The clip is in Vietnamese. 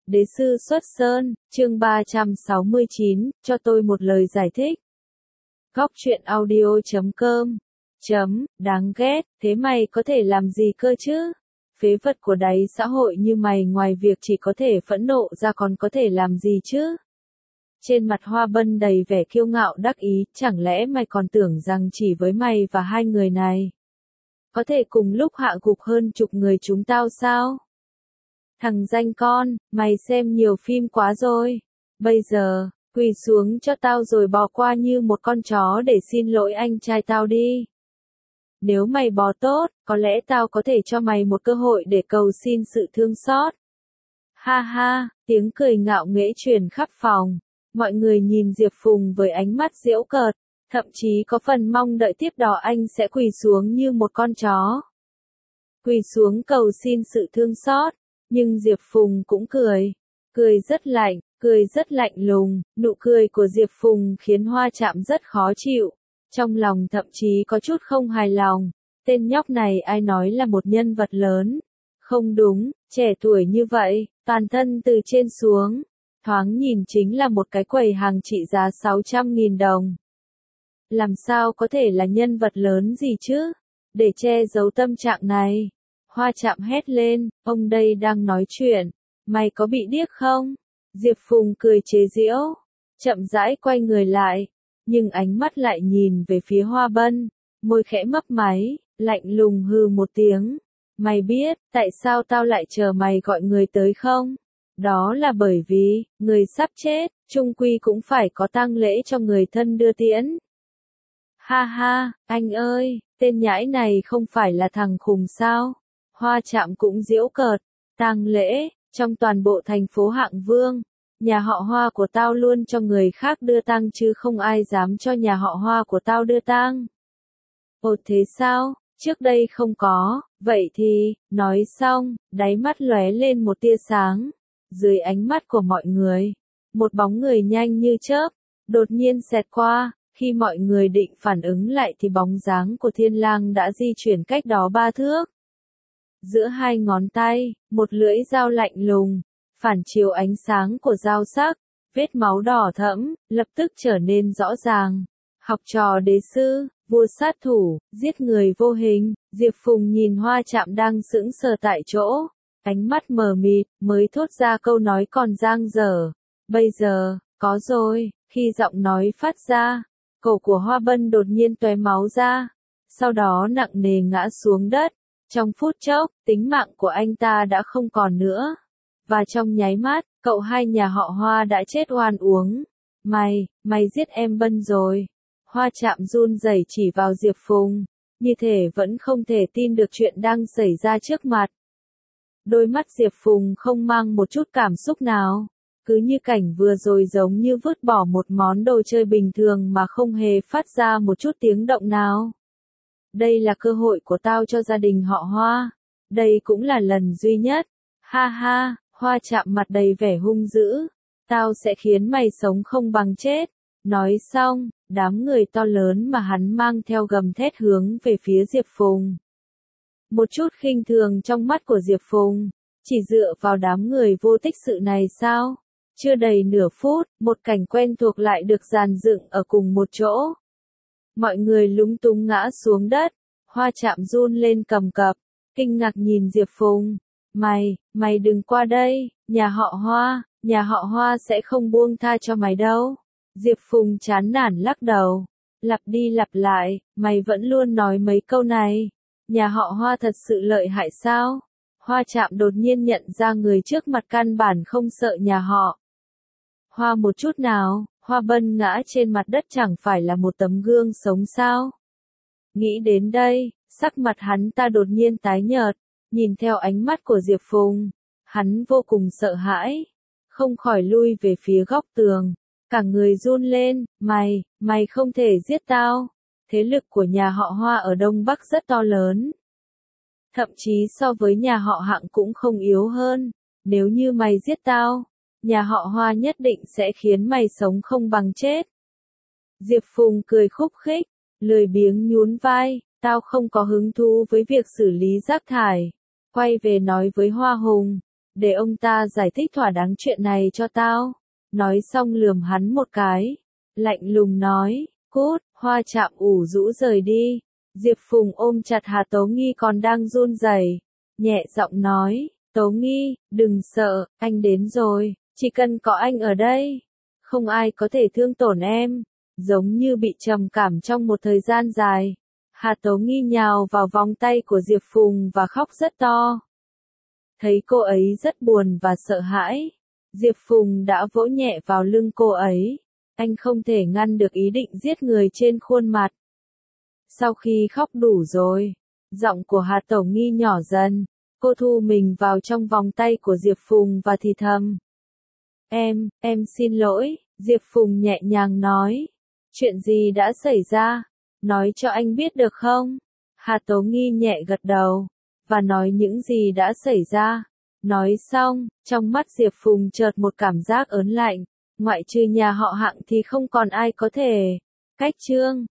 Đế sư xuất sơn, chương 369, cho tôi một lời giải thích. Góc truyện audio.com Đáng ghét, thế mày có thể làm gì cơ chứ? Phế vật của đáy xã hội như mày ngoài việc chỉ có thể phẫn nộ ra còn có thể làm gì chứ? Trên mặt Hoa Bân đầy vẻ kiêu ngạo đắc ý, chẳng lẽ mày còn tưởng rằng chỉ với mày và hai người này có thể cùng lúc hạ gục hơn chục người chúng tao sao? Thằng danh con, mày xem nhiều phim quá rồi. Bây giờ, quỳ xuống cho tao rồi bò qua như một con chó để xin lỗi anh trai tao đi. Nếu mày bò tốt, có lẽ tao có thể cho mày một cơ hội để cầu xin sự thương xót. Ha ha, tiếng cười ngạo nghễ truyền khắp phòng. Mọi người nhìn Diệp Phùng với ánh mắt giễu cợt, thậm chí có phần mong đợi tiếp đó anh sẽ quỳ xuống như một con chó. Quỳ xuống cầu xin sự thương xót. Nhưng Diệp Phùng cũng cười rất lạnh lùng, nụ cười của Diệp Phùng khiến Hoa Trạm rất khó chịu, trong lòng thậm chí có chút không hài lòng, tên nhóc này ai nói là một nhân vật lớn, không đúng, trẻ tuổi như vậy, toàn thân từ trên xuống, thoáng nhìn chính là một cái quầy hàng trị giá 600.000 đồng. Làm sao có thể là nhân vật lớn gì chứ, để che giấu tâm trạng này. Hoa Trạm hét lên, ông đây đang nói chuyện, mày có bị điếc không? Diệp Phùng cười chế giễu, chậm rãi quay người lại, nhưng ánh mắt lại nhìn về phía Hoa Bân, môi khẽ mấp máy, lạnh lùng hừ một tiếng. Mày biết, tại sao tao lại chờ mày gọi người tới không? Đó là bởi vì, người sắp chết, chung quy cũng phải có tang lễ cho người thân đưa tiễn. Ha ha, anh ơi, tên nhãi này không phải là thằng khùng sao? Hoa Trạm cũng giễu cợt, tang lễ, trong toàn bộ thành phố Hạng Vương, nhà họ Hoa của tao luôn cho người khác đưa tang chứ không ai dám cho nhà họ Hoa của tao đưa tang. Ồ thế sao, trước đây không có, vậy thì, nói xong, đáy mắt lóe lên một tia sáng, dưới ánh mắt của mọi người, một bóng người nhanh như chớp, đột nhiên xẹt qua, khi mọi người định phản ứng lại thì bóng dáng của Thiên Lang đã di chuyển cách đó 3 thước. Giữa hai ngón tay, một lưỡi dao lạnh lùng, phản chiếu ánh sáng của dao sắc, vết máu đỏ thẫm, lập tức trở nên rõ ràng. Học trò đế sư, vua sát thủ, giết người vô hình, Diệp Phùng nhìn Hoa Trạm đang sững sờ tại chỗ, ánh mắt mờ mịt, mới thốt ra câu nói còn dang dở. Bây giờ, có rồi, khi giọng nói phát ra, cổ của Hoa Bân đột nhiên tóe máu ra, sau đó nặng nề ngã xuống đất. Trong phút chốc, tính mạng của anh ta đã không còn nữa. Và trong nháy mắt, cậu hai nhà họ Hoa đã chết oan uổng. Mày giết em Bân rồi. Hoa Trạm run rẩy chỉ vào Diệp Phùng, như thể vẫn không thể tin được chuyện đang xảy ra trước mặt. Đôi mắt Diệp Phùng không mang một chút cảm xúc nào, cứ như cảnh vừa rồi giống như vứt bỏ một món đồ chơi bình thường mà không hề phát ra một chút tiếng động nào. Đây là cơ hội của tao cho gia đình họ Hoa. Đây cũng là lần duy nhất. Ha ha, Hoa Trạm mặt đầy vẻ hung dữ. Tao sẽ khiến mày sống không bằng chết. Nói xong, đám người to lớn mà hắn mang theo gầm thét hướng về phía Diệp Phùng. Một chút khinh thường trong mắt của Diệp Phùng. Chỉ dựa vào đám người vô tích sự này sao? Chưa đầy nửa phút, một cảnh quen thuộc lại được dàn dựng ở cùng một chỗ. Mọi người lúng túng ngã xuống đất, Hoa Trạm run lên cầm cập, kinh ngạc nhìn Diệp Phùng. Mày đừng qua đây, nhà họ Hoa sẽ không buông tha cho mày đâu. Diệp Phùng chán nản lắc đầu, lặp đi lặp lại, mày vẫn luôn nói mấy câu này. Nhà họ Hoa thật sự lợi hại sao? Hoa Trạm đột nhiên nhận ra người trước mặt căn bản không sợ nhà họ Hoa một chút nào. Hoa Bân ngã trên mặt đất chẳng phải là một tấm gương sống sao? Nghĩ đến đây, sắc mặt hắn ta đột nhiên tái nhợt, nhìn theo ánh mắt của Diệp Phùng, hắn vô cùng sợ hãi, không khỏi lui về phía góc tường, cả người run lên, mày không thể giết tao, thế lực của nhà họ Hoa ở Đông Bắc rất to lớn. Thậm chí so với nhà họ Hạng cũng không yếu hơn, nếu như mày giết tao, nhà họ Hoa nhất định sẽ khiến mày sống không bằng chết. Diệp Phùng cười khúc khích, lười biếng nhún vai, tao không có hứng thú với việc xử lý rác thải. Quay về nói với Hoa Hùng, để ông ta giải thích thỏa đáng chuyện này cho tao. Nói xong lườm hắn một cái, lạnh lùng nói, cút, Hoa Trạm ủ rũ rời đi. Diệp Phùng ôm chặt Hà Tố Nghi còn đang run rẩy, nhẹ giọng nói, Tố Nghi, đừng sợ, anh đến rồi, chỉ cần có anh ở đây, không ai có thể thương tổn em. Giống như bị trầm cảm trong một thời gian dài, Hà Tố Nghi nhào vào vòng tay của Diệp Phùng và khóc rất to. Thấy cô ấy rất buồn và sợ hãi, Diệp Phùng đã vỗ nhẹ vào lưng cô ấy. Anh không thể ngăn được ý định giết người trên khuôn mặt. Sau khi khóc đủ rồi, giọng của Hà Tố Nghi nhỏ dần, cô thu mình vào trong vòng tay của Diệp Phùng và thì thầm. Em xin lỗi, Diệp Phùng nhẹ nhàng nói. Chuyện gì đã xảy ra? Nói cho anh biết được không? Hà Tố Nghi nhẹ gật đầu, và nói những gì đã xảy ra. Nói xong, trong mắt Diệp Phùng chợt một cảm giác ớn lạnh, ngoại trừ nhà họ Hạng thì không còn ai có thể. Cách chương